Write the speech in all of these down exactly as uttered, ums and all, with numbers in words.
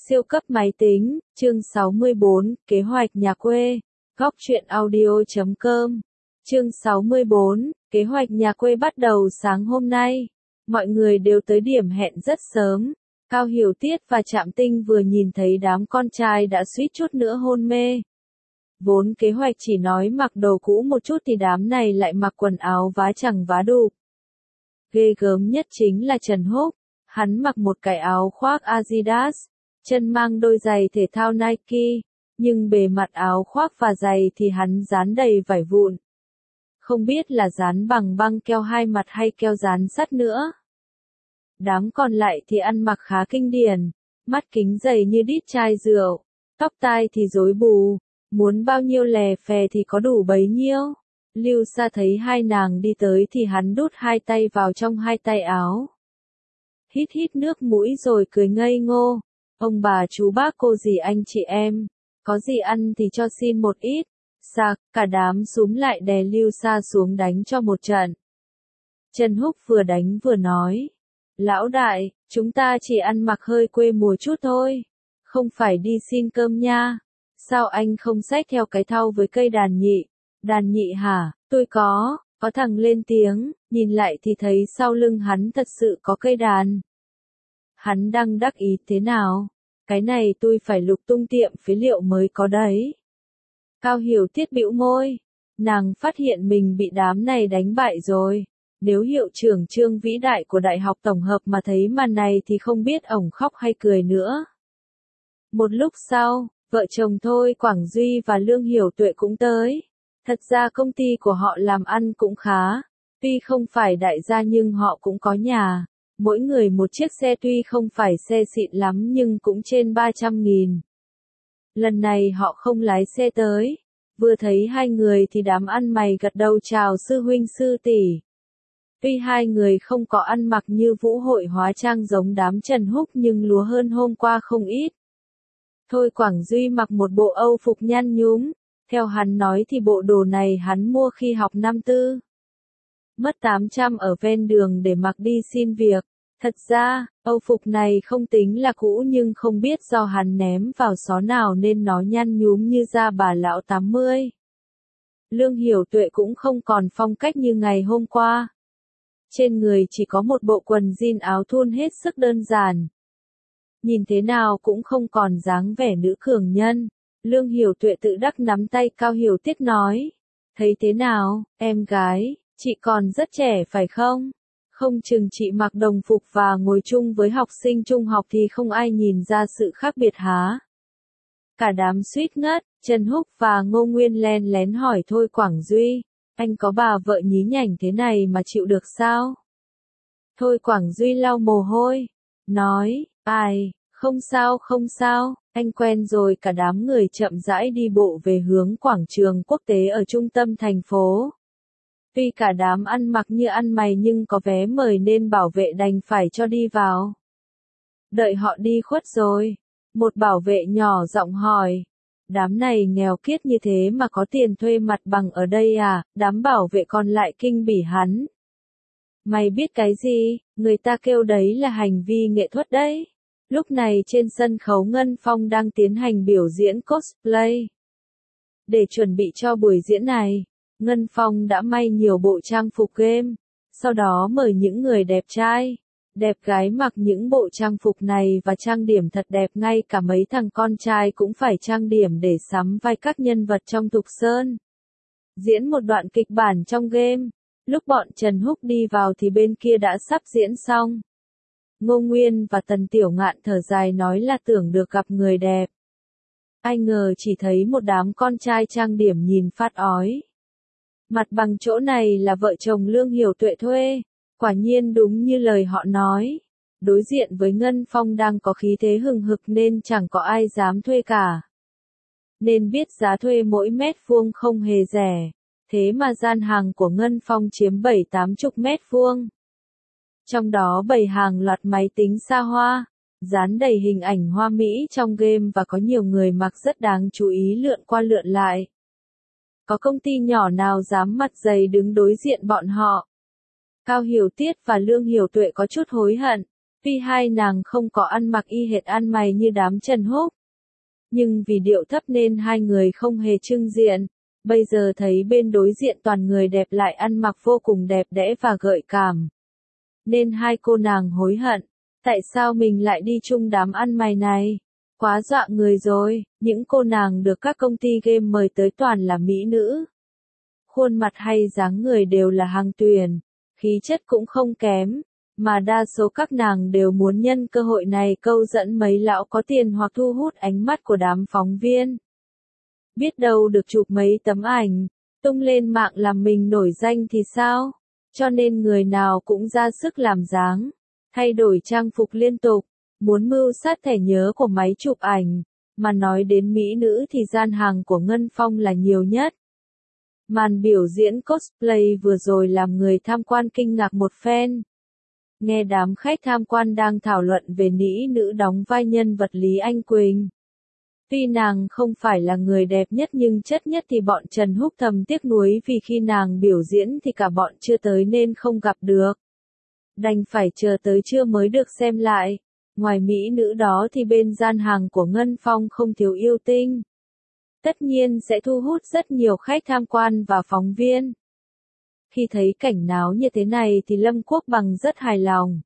Siêu cấp máy tính, chương sáu mươi bốn, kế hoạch nhà quê, góc truyện audio chấm com. Chương sáu mươi bốn, kế hoạch nhà quê bắt đầu sáng hôm nay. Mọi người đều tới điểm hẹn rất sớm. Cao Hiểu Tiết và Trạm Tinh vừa nhìn thấy đám con trai đã suýt chút nữa hôn mê. Vốn kế hoạch chỉ nói mặc đồ cũ một chút thì đám này lại mặc quần áo vá chẳng vá đục. Ghê gớm nhất chính là Trần Húc. Hắn mặc một cái áo khoác Adidas, chân mang đôi giày thể thao Nike, nhưng bề mặt áo khoác và giày thì hắn dán đầy vải vụn. Không biết là dán bằng băng keo hai mặt hay keo dán sắt nữa. Đám còn lại thì ăn mặc khá kinh điển, mắt kính dày như đít chai rượu, tóc tai thì rối bù, muốn bao nhiêu lè phè thì có đủ bấy nhiêu. Lưu Sa thấy hai nàng đi tới thì hắn đút hai tay vào trong hai tay áo. Hít hít nước mũi rồi cười ngây ngô. Ông bà chú bác cô dì anh chị em, có gì ăn thì cho xin một ít. Sạc, cả đám xúm lại đè Lưu Sa xuống đánh cho một trận. Trần Húc vừa đánh vừa nói. Lão đại, chúng ta chỉ ăn mặc hơi quê mùa chút thôi. Không phải đi xin cơm nha. Sao anh không xách theo cái thau với cây đàn nhị? Đàn nhị hả? Tôi có. Có thằng lên tiếng, nhìn lại thì thấy sau lưng hắn thật sự có cây đàn. Hắn đang đắc ý thế nào? Cái này tôi phải lục tung tiệm phế liệu mới có đấy. Cao Hiểu Tiết bĩu môi. Nàng phát hiện mình bị đám này đánh bại rồi. Nếu hiệu trưởng Trương vĩ đại của Đại học Tổng hợp mà thấy màn này thì không biết ổng khóc hay cười nữa. Một lúc sau, vợ chồng Thôi Quảng Duy và Lương Hiểu Tuệ cũng tới. Thật ra công ty của họ làm ăn cũng khá. Tuy không phải đại gia nhưng họ cũng có nhà. Mỗi người một chiếc xe tuy không phải xe xịn lắm nhưng cũng trên ba trăm nghìn. Lần này họ không lái xe tới. Vừa thấy hai người thì đám ăn mày gật đầu chào sư huynh sư tỷ. Tuy hai người không có ăn mặc như vũ hội hóa trang giống đám Trần Húc nhưng lúa hơn hôm qua không ít. Thôi Quảng Duy mặc một bộ Âu phục nhăn nhúm. Theo hắn nói thì bộ đồ này hắn mua khi học năm tư. Mất tám trăm ở ven đường để mặc đi xin việc. Thật ra, Âu phục này không tính là cũ nhưng không biết do hắn ném vào xó nào nên nó nhăn nhúm như da bà lão tám mươi. Lương Hiểu Tuệ cũng không còn phong cách như ngày hôm qua. Trên người chỉ có một bộ quần jean áo thun hết sức đơn giản. Nhìn thế nào cũng không còn dáng vẻ nữ cường nhân. Lương Hiểu Tuệ tự đắc nắm tay Cao Hiểu Tiết nói. Thấy thế nào, em gái, chị còn rất trẻ phải không? Không chừng chị mặc đồng phục và ngồi chung với học sinh trung học thì không ai nhìn ra sự khác biệt há. Cả đám suýt ngất, Trần Húc và Ngô Nguyên len lén hỏi Thôi Quảng Duy. Anh có bà vợ nhí nhảnh thế này mà chịu được sao? Thôi Quảng Duy lau mồ hôi. Nói, ai, không sao không sao, anh quen rồi. Cả đám người chậm rãi đi bộ về hướng quảng trường quốc tế ở trung tâm thành phố. Tuy cả đám ăn mặc như ăn mày nhưng có vé mời nên bảo vệ đành phải cho đi vào. Đợi họ đi khuất rồi, một bảo vệ nhỏ giọng hỏi. Đám này nghèo kiết như thế mà có tiền thuê mặt bằng ở đây à? Đám bảo vệ còn lại kinh bỉ hắn. Mày biết cái gì? Người ta kêu đấy là hành vi nghệ thuật đấy. Lúc này trên sân khấu Ngân Phong đang tiến hành biểu diễn cosplay. Để chuẩn bị cho buổi diễn này, Ngân Phong đã may nhiều bộ trang phục game, sau đó mời những người đẹp trai, đẹp gái mặc những bộ trang phục này và trang điểm thật đẹp. Ngay cả mấy thằng con trai cũng phải trang điểm để sắm vai các nhân vật trong Thục Sơn. Diễn một đoạn kịch bản trong game, lúc bọn Trần Húc đi vào thì bên kia đã sắp diễn xong. Ngô Nguyên và Tần Tiểu Ngạn thở dài nói là tưởng được gặp người đẹp. Ai ngờ chỉ thấy một đám con trai trang điểm nhìn phát ói. Mặt bằng chỗ này là vợ chồng Lương Hiểu Tuệ thuê. Quả nhiên đúng như lời họ nói. Đối diện với Ngân Phong đang có khí thế hừng hực nên chẳng có ai dám thuê cả. Nên biết giá thuê mỗi mét vuông không hề rẻ. Thế mà gian hàng của Ngân Phong chiếm bảy tám chục mét vuông. Trong đó bày hàng loạt máy tính xa hoa, dán đầy hình ảnh hoa mỹ trong game và có nhiều người mặc rất đáng chú ý lượn qua lượn lại. Có công ty nhỏ nào dám mặt dày đứng đối diện bọn họ. Cao Hiểu Tiết và Lương Hiểu Tuệ có chút hối hận. Tuy hai nàng không có ăn mặc y hệt ăn mày như đám Trần Húc, nhưng vì điệu thấp nên hai người không hề chưng diện. Bây giờ thấy bên đối diện toàn người đẹp lại ăn mặc vô cùng đẹp đẽ và gợi cảm, nên hai cô nàng hối hận. Tại sao mình lại đi chung đám ăn mày này? Quá dọa người rồi, những cô nàng được các công ty game mời tới toàn là mỹ nữ. Khuôn mặt hay dáng người đều là hàng tuyển, khí chất cũng không kém, mà đa số các nàng đều muốn nhân cơ hội này câu dẫn mấy lão có tiền hoặc thu hút ánh mắt của đám phóng viên. Biết đâu được chụp mấy tấm ảnh, tung lên mạng làm mình nổi danh thì sao? Cho nên người nào cũng ra sức làm dáng, thay đổi trang phục liên tục, muốn mưu sát thẻ nhớ của máy chụp ảnh, mà nói đến mỹ nữ thì gian hàng của Ngân Phong là nhiều nhất. Màn biểu diễn cosplay vừa rồi làm người tham quan kinh ngạc một phen. Nghe đám khách tham quan đang thảo luận về mỹ nữ đóng vai nhân vật Lý Anh Quỳnh. Tuy nàng không phải là người đẹp nhất nhưng chất nhất thì bọn Trần Húc thầm tiếc nuối vì khi nàng biểu diễn thì cả bọn chưa tới nên không gặp được. Đành phải chờ tới trưa mới được xem lại. Ngoài mỹ nữ đó thì bên gian hàng của Ngân Phong không thiếu yêu tinh. Tất nhiên sẽ thu hút rất nhiều khách tham quan và phóng viên. Khi thấy cảnh náo như thế này thì Lâm Quốc Bằng rất hài lòng.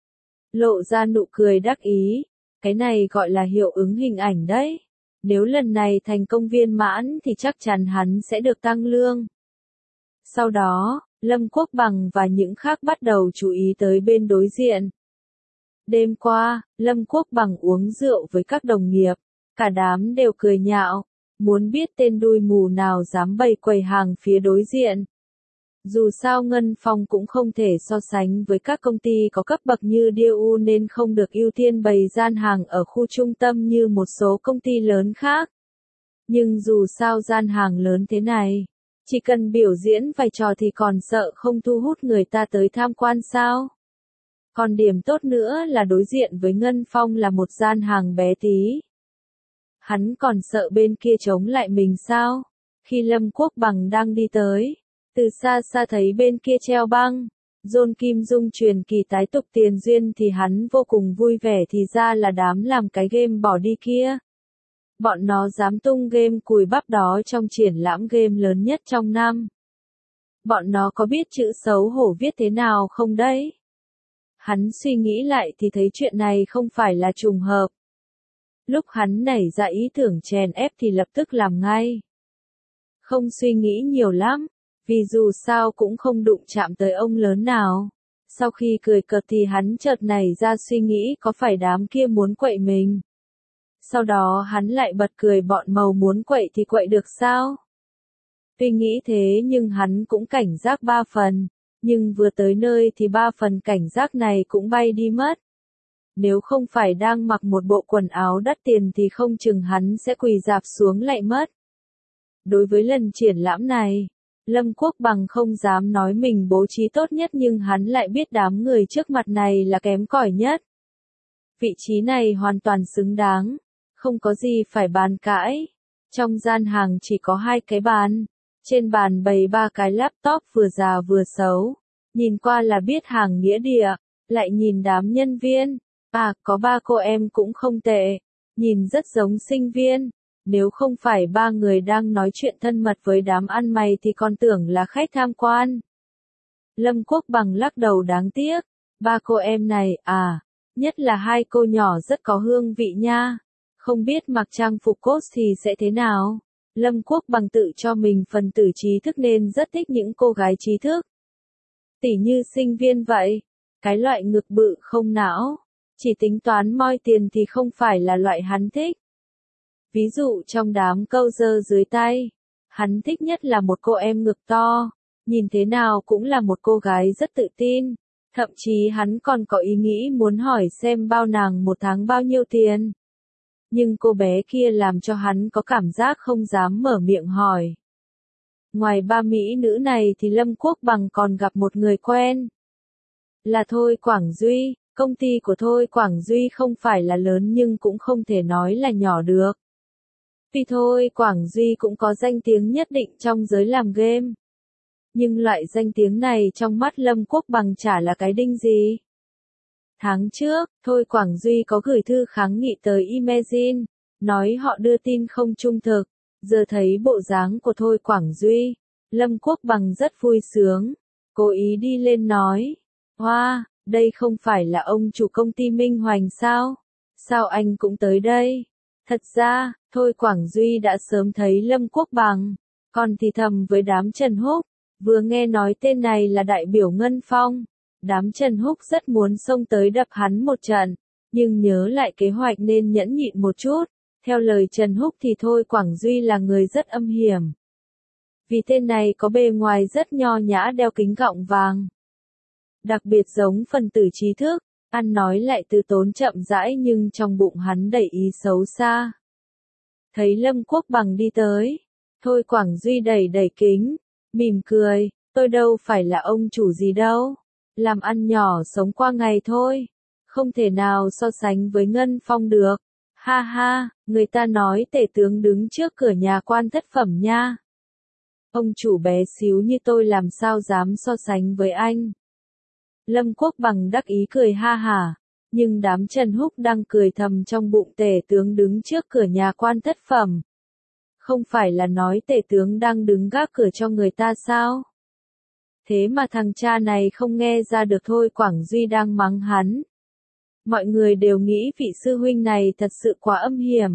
Lộ ra nụ cười đắc ý. Cái này gọi là hiệu ứng hình ảnh đấy. Nếu lần này thành công viên mãn thì chắc chắn hắn sẽ được tăng lương. Sau đó, Lâm Quốc Bằng và những khác bắt đầu chú ý tới bên đối diện. Đêm qua, Lâm Quốc Bằng uống rượu với các đồng nghiệp. Cả đám đều cười nhạo. Muốn biết tên đuôi mù nào dám bày quầy hàng phía đối diện. Dù sao Ngân Phong cũng không thể so sánh với các công ty có cấp bậc như đê u nên không được ưu tiên bày gian hàng ở khu trung tâm như một số công ty lớn khác. Nhưng dù sao gian hàng lớn thế này, chỉ cần biểu diễn vài trò thì còn sợ không thu hút người ta tới tham quan sao? Còn điểm tốt nữa là đối diện với Ngân Phong là một gian hàng bé tí. Hắn còn sợ bên kia chống lại mình sao? Khi Lâm Quốc Bằng đang đi tới, từ xa xa thấy bên kia treo băng, John Kim Dung truyền kỳ tái tục tiền duyên thì hắn vô cùng vui vẻ thì ra là đám làm cái game bỏ đi kia. Bọn nó dám tung game cùi bắp đó trong triển lãm game lớn nhất trong năm. Bọn nó có biết chữ xấu hổ viết thế nào không đấy? Hắn suy nghĩ lại thì thấy chuyện này không phải là trùng hợp. Lúc hắn nảy ra ý tưởng chèn ép thì lập tức làm ngay. Không suy nghĩ nhiều lắm, vì dù sao cũng không đụng chạm tới ông lớn nào. Sau khi cười cợt thì hắn chợt nảy ra suy nghĩ có phải đám kia muốn quậy mình. Sau đó hắn lại bật cười bọn màu muốn quậy thì quậy được sao? Tuy nghĩ thế nhưng hắn cũng cảnh giác ba phần, nhưng vừa tới nơi thì ba phần cảnh giác này cũng bay đi mất. Nếu không phải đang mặc một bộ quần áo đắt tiền thì không chừng hắn sẽ quỳ rạp xuống lại mất. Đối với lần triển lãm này, Lâm Quốc Bằng không dám nói mình bố trí tốt nhất nhưng hắn lại biết đám người trước mặt này là kém cỏi nhất. Vị trí này hoàn toàn xứng đáng, không có gì phải bàn cãi. Trong gian hàng chỉ có hai cái bàn, trên bàn bày ba cái laptop vừa già vừa xấu, nhìn qua là biết hàng nghĩa địa, lại nhìn đám nhân viên. À, có ba cô em cũng không tệ, nhìn rất giống sinh viên. Nếu không phải ba người đang nói chuyện thân mật với đám ăn mày thì còn tưởng là khách tham quan. Lâm Quốc Bằng lắc đầu đáng tiếc. Ba cô em này, à, nhất là hai cô nhỏ rất có hương vị nha. Không biết mặc trang phục cos thì sẽ thế nào. Lâm Quốc Bằng tự cho mình phần tử trí thức nên rất thích những cô gái trí thức. Tỉ như sinh viên vậy. Cái loại ngực bự không não, chỉ tính toán moi tiền thì không phải là loại hắn thích. Ví dụ trong đám câu dơ dưới tay, hắn thích nhất là một cô em ngực to, nhìn thế nào cũng là một cô gái rất tự tin. Thậm chí hắn còn có ý nghĩ muốn hỏi xem bao nàng một tháng bao nhiêu tiền. Nhưng cô bé kia làm cho hắn có cảm giác không dám mở miệng hỏi. Ngoài ba mỹ nữ này thì Lâm Quốc Bằng còn gặp một người quen. Là Thôi Quảng Duy. Công ty của Thôi Quảng Duy không phải là lớn nhưng cũng không thể nói là nhỏ được. Tuy Thôi Quảng Duy cũng có danh tiếng nhất định trong giới làm game. Nhưng loại danh tiếng này trong mắt Lâm Quốc Bằng chả là cái đinh gì. Tháng trước, Thôi Quảng Duy có gửi thư kháng nghị tới Imagine, nói họ đưa tin không trung thực. Giờ thấy bộ dáng của Thôi Quảng Duy, Lâm Quốc Bằng rất vui sướng, cố ý đi lên nói, hoa, wow, đây không phải là ông chủ công ty Minh Hoành sao? Sao anh cũng tới đây? Thật ra, Thôi Quảng Duy đã sớm thấy Lâm Quốc Bằng, còn thì thầm với đám Trần Húc, vừa nghe nói tên này là đại biểu Ngân Phong. Đám Trần Húc rất muốn xông tới đập hắn một trận, nhưng nhớ lại kế hoạch nên nhẫn nhịn một chút. Theo lời Trần Húc thì Thôi Quảng Duy là người rất âm hiểm. Vì tên này có bề ngoài rất nho nhã đeo kính gọng vàng. Đặc biệt giống phần tử trí thức, ăn nói lại từ tốn chậm rãi nhưng trong bụng hắn đầy ý xấu xa. Thấy Lâm Quốc Bằng đi tới, Thôi Quảng Duy đẩy đẩy kính, mỉm cười, tôi đâu phải là ông chủ gì đâu. Làm ăn nhỏ sống qua ngày thôi, không thể nào so sánh với Ngân Phong được. Ha ha, người ta nói tể tướng đứng trước cửa nhà quan thất phẩm nha. Ông chủ bé xíu như tôi làm sao dám so sánh với anh. Lâm Quốc Bằng đắc ý cười ha hả, nhưng đám Trần Húc đang cười thầm trong bụng tể tướng đứng trước cửa nhà quan thất phẩm. Không phải là nói tể tướng đang đứng gác cửa cho người ta sao? Thế mà thằng cha này không nghe ra được Thôi Quảng Duy đang mắng hắn. Mọi người đều nghĩ vị sư huynh này thật sự quá âm hiểm.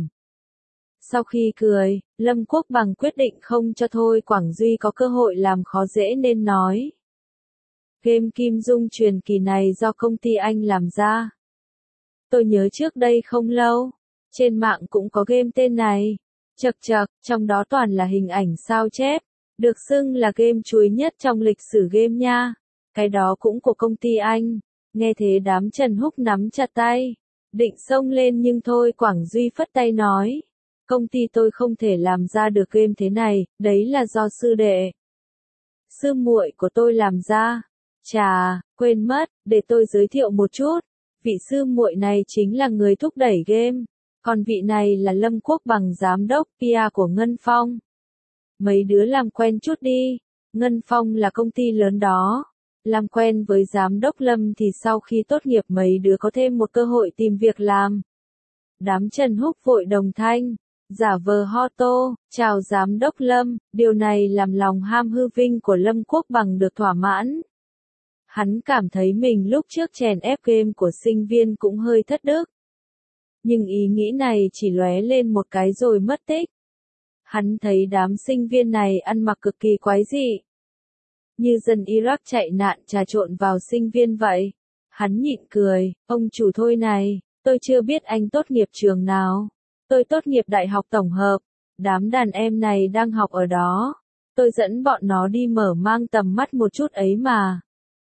Sau khi cười, Lâm Quốc Bằng quyết định không cho Thôi Quảng Duy có cơ hội làm khó dễ nên nói. Game Kim Dung truyền kỳ này do công ty anh làm ra. Tôi nhớ trước đây không lâu, trên mạng cũng có game tên này. Chật chật, trong đó toàn là hình ảnh sao chép. Được xưng là game chuối nhất trong lịch sử game nha. Cái đó cũng của công ty anh. Nghe thế đám Trần Húc nắm chặt tay. Định xông lên nhưng Thôi Quảng Duy phất tay nói. Công ty tôi không thể làm ra được game thế này, đấy là do sư đệ. Sư muội của tôi làm ra. Chà, quên mất, để tôi giới thiệu một chút. Vị sư muội này chính là người thúc đẩy game. Còn vị này là Lâm Quốc Bằng giám đốc pê e của Ngân Phong. Mấy đứa làm quen chút đi, Ngân Phong là công ty lớn đó. Làm quen với giám đốc Lâm thì sau khi tốt nghiệp mấy đứa có thêm một cơ hội tìm việc làm. Đám Trần Húc vội đồng thanh, giả vờ ho tô, chào giám đốc Lâm, điều này làm lòng ham hư vinh của Lâm Quốc Bằng được thỏa mãn. Hắn cảm thấy mình lúc trước chèn ép game của sinh viên cũng hơi thất đức. Nhưng ý nghĩ này chỉ lóe lên một cái rồi mất tích. Hắn thấy đám sinh viên này ăn mặc cực kỳ quái dị. Như dân Iraq chạy nạn trà trộn vào sinh viên vậy. Hắn nhịn cười, ông chủ Thôi này, tôi chưa biết anh tốt nghiệp trường nào. Tôi tốt nghiệp đại học tổng hợp. Đám đàn em này đang học ở đó. Tôi dẫn bọn nó đi mở mang tầm mắt một chút ấy mà.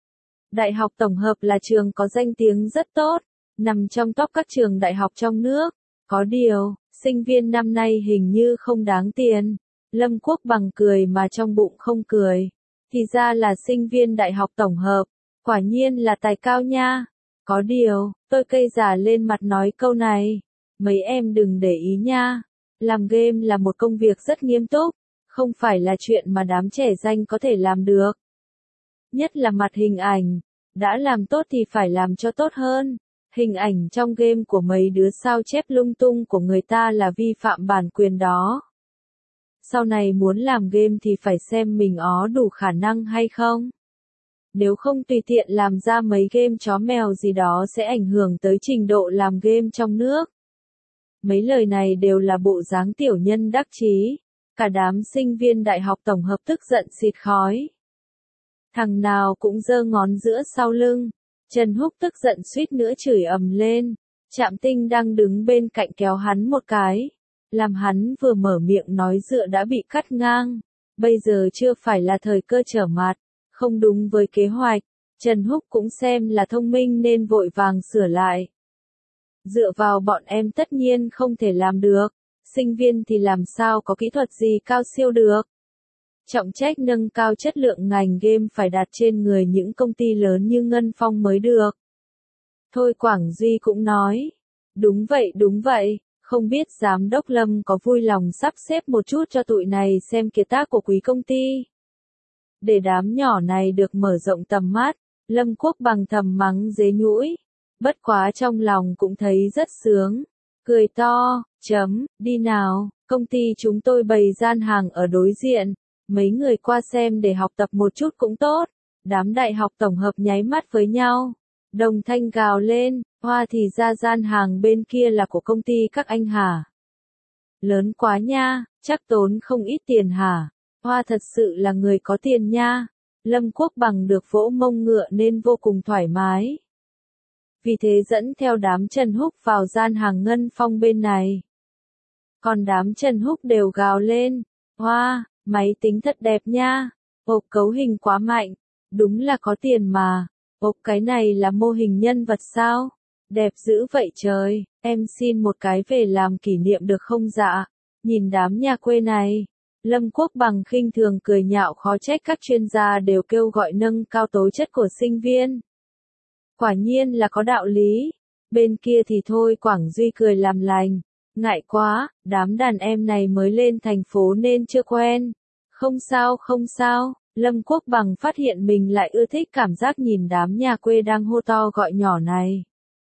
Đại học tổng hợp là trường có danh tiếng rất tốt, nằm trong top các trường đại học trong nước. Có điều, sinh viên năm nay hình như không đáng tiền. Lâm Quốc Bằng cười mà trong bụng không cười. Thì ra là sinh viên đại học tổng hợp, quả nhiên là tài cao nha. Có điều, tôi cây giả lên mặt nói câu này. Mấy em đừng để ý nha. Làm game là một công việc rất nghiêm túc, không phải là chuyện mà đám trẻ danh có thể làm được. Nhất là mặt hình ảnh, đã làm tốt thì phải làm cho tốt hơn. Hình ảnh trong game của mấy đứa sao chép lung tung của người ta là vi phạm bản quyền đó. Sau này muốn làm game thì phải xem mình ó đủ khả năng hay không. Nếu không tùy tiện làm ra mấy game chó mèo gì đó sẽ ảnh hưởng tới trình độ làm game trong nước. Mấy lời này đều là bộ dáng tiểu nhân đắc chí. Cả đám sinh viên đại học tổng hợp tức giận xịt khói. Thằng nào cũng giơ ngón giữa sau lưng. Trần Húc tức giận suýt nữa chửi ầm lên. Trạm Tinh đang đứng bên cạnh kéo hắn một cái. Làm hắn vừa mở miệng nói dựa đã bị cắt ngang. Bây giờ chưa phải là thời cơ trở mặt. Không đúng với kế hoạch. Trần Húc cũng xem là thông minh nên vội vàng sửa lại. Dựa vào bọn em tất nhiên không thể làm được. Sinh viên thì làm sao có kỹ thuật gì cao siêu được. Trọng trách nâng cao chất lượng ngành game phải đặt trên người những công ty lớn như Ngân Phong mới được. Thôi Quảng Duy cũng nói. Đúng vậy đúng vậy, không biết giám đốc Lâm có vui lòng sắp xếp một chút cho tụi này xem kiệt tác của quý công ty. Để đám nhỏ này được mở rộng tầm mắt, Lâm Quốc Bằng thầm mắng dế nhũi. Bất quá trong lòng cũng thấy rất sướng. Cười to, chấm, đi nào, công ty chúng tôi bày gian hàng ở đối diện. Mấy người qua xem để học tập một chút cũng tốt. Đám đại học tổng hợp nháy mắt với nhau. Đồng thanh gào lên, hoa thì ra gian hàng bên kia là của công ty các anh hả? Lớn quá nha, chắc tốn không ít tiền hả? Hoa thật sự là người có tiền nha. Lâm Quốc Bằng được vỗ mông ngựa nên vô cùng thoải mái. Vì thế dẫn theo đám Trần Húc vào gian hàng Ngân Phong bên này. Còn đám Trần Húc đều gào lên, hoa, máy tính thật đẹp nha, ộp cấu hình quá mạnh, đúng là có tiền mà, ộp cái này là mô hình nhân vật sao, đẹp dữ vậy trời, em xin một cái về làm kỷ niệm được không dạ, nhìn đám nhà quê này. Lâm Quốc Bằng khinh thường cười nhạo khó trách các chuyên gia đều kêu gọi nâng cao tố chất của sinh viên. Quả nhiên là có đạo lý. Bên kia thì thôi Quảng Duy cười làm lành. Ngại quá, đám đàn em này mới lên thành phố nên chưa quen. Không sao không sao, Lâm Quốc Bằng phát hiện mình lại ưa thích cảm giác nhìn đám nhà quê đang hô to gọi nhỏ này.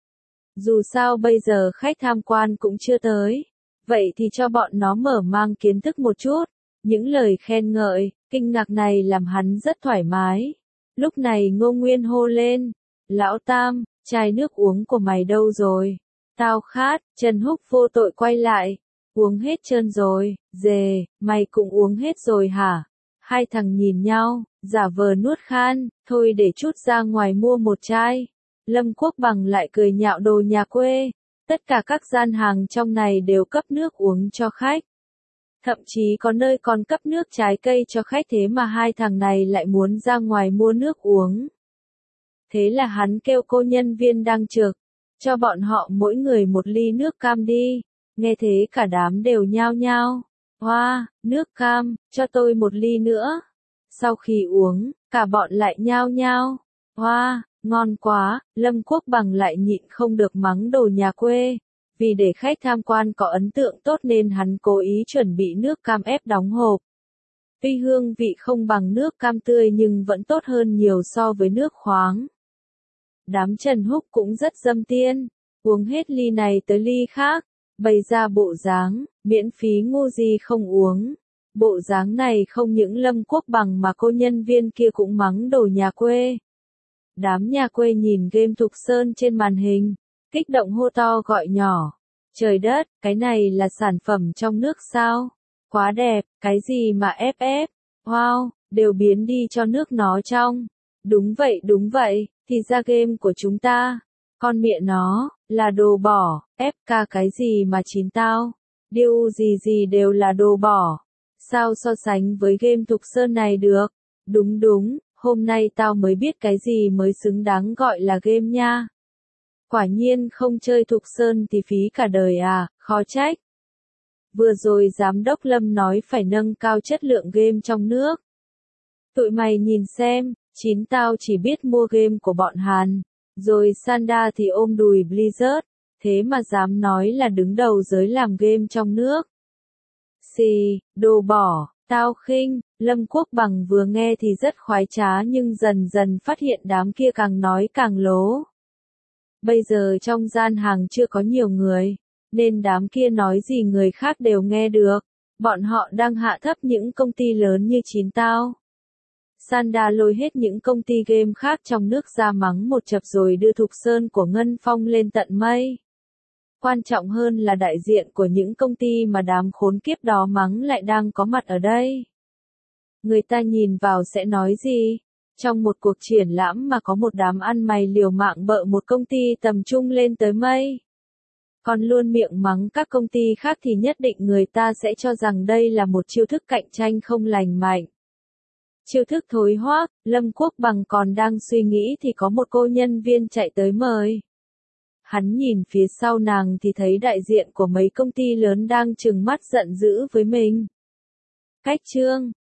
Dù sao bây giờ khách tham quan cũng chưa tới. Vậy thì cho bọn nó mở mang kiến thức một chút. Những lời khen ngợi, kinh ngạc này làm hắn rất thoải mái. Lúc này Ngô Nguyên hô lên. Lão Tam, chai nước uống của mày đâu rồi? Tao khát, Trần Húc vô tội quay lại. Uống hết trơn rồi, dề, mày cũng uống hết rồi hả? Hai thằng nhìn nhau, giả vờ nuốt khan, thôi để chút ra ngoài mua một chai. Lâm Quốc Bằng lại cười nhạo đồ nhà quê. Tất cả các gian hàng trong này đều cấp nước uống cho khách. Thậm chí có nơi còn cấp nước trái cây cho khách thế mà hai thằng này lại muốn ra ngoài mua nước uống. Thế là hắn kêu cô nhân viên đang trực, cho bọn họ mỗi người một ly nước cam đi. Nghe thế cả đám đều nhao nhao. Hoa, nước cam, cho tôi một ly nữa. Sau khi uống, cả bọn lại nhao nhao. Hoa, ngon quá, Lâm Quốc Bằng lại nhịn không được mắng đồ nhà quê. Vì để khách tham quan có ấn tượng tốt nên hắn cố ý chuẩn bị nước cam ép đóng hộp. Tuy hương vị không bằng nước cam tươi nhưng vẫn tốt hơn nhiều so với nước khoáng. Đám Trần Húc cũng rất dâm tiên, uống hết ly này tới ly khác, bày ra bộ dáng, miễn phí ngu gì không uống. Bộ dáng này không những Lâm Quốc Bằng mà cô nhân viên kia cũng mắng đồ nhà quê. Đám nhà quê nhìn game Thục Sơn trên màn hình, kích động hô to gọi nhỏ. Trời đất, cái này là sản phẩm trong nước sao? Quá đẹp, cái gì mà ép ép? Wow, đều biến đi cho nước nó trong. Đúng vậy đúng vậy, thì ra game của chúng ta. Con mẹ nó, là đồ bỏ, ép ca cái gì mà chín tao. Điêu gì gì đều là đồ bỏ. Sao so sánh với game Thục Sơn này được? Đúng đúng, hôm nay tao mới biết cái gì mới xứng đáng gọi là game nha. Quả nhiên không chơi Thục Sơn thì phí cả đời à, khó trách. Vừa rồi giám đốc Lâm nói phải nâng cao chất lượng game trong nước. Tụi mày nhìn xem, chín tao chỉ biết mua game của bọn Hàn, rồi Sanda thì ôm đùi Blizzard, thế mà dám nói là đứng đầu giới làm game trong nước. Xì, đồ bỏ, tao khinh, Lâm Quốc Bằng vừa nghe thì rất khoái trá nhưng dần dần phát hiện đám kia càng nói càng lố. Bây giờ trong gian hàng chưa có nhiều người, nên đám kia nói gì người khác đều nghe được. Bọn họ đang hạ thấp những công ty lớn như Chín Tao. Sanda lôi hết những công ty game khác trong nước ra mắng một chập rồi đưa Thục Sơn của Ngân Phong lên tận mây. Quan trọng hơn là đại diện của những công ty mà đám khốn kiếp đó mắng lại đang có mặt ở đây. Người ta nhìn vào sẽ nói gì? Trong một cuộc triển lãm mà có một đám ăn mày liều mạng bợ một công ty tầm trung lên tới mây. Còn luôn miệng mắng các công ty khác thì nhất định người ta sẽ cho rằng đây là một chiêu thức cạnh tranh không lành mạnh. Chiêu thức thối hoác, Lâm Quốc Bằng còn đang suy nghĩ thì có một cô nhân viên chạy tới mời. Hắn nhìn phía sau nàng thì thấy đại diện của mấy công ty lớn đang trừng mắt giận dữ với mình. Cách trương,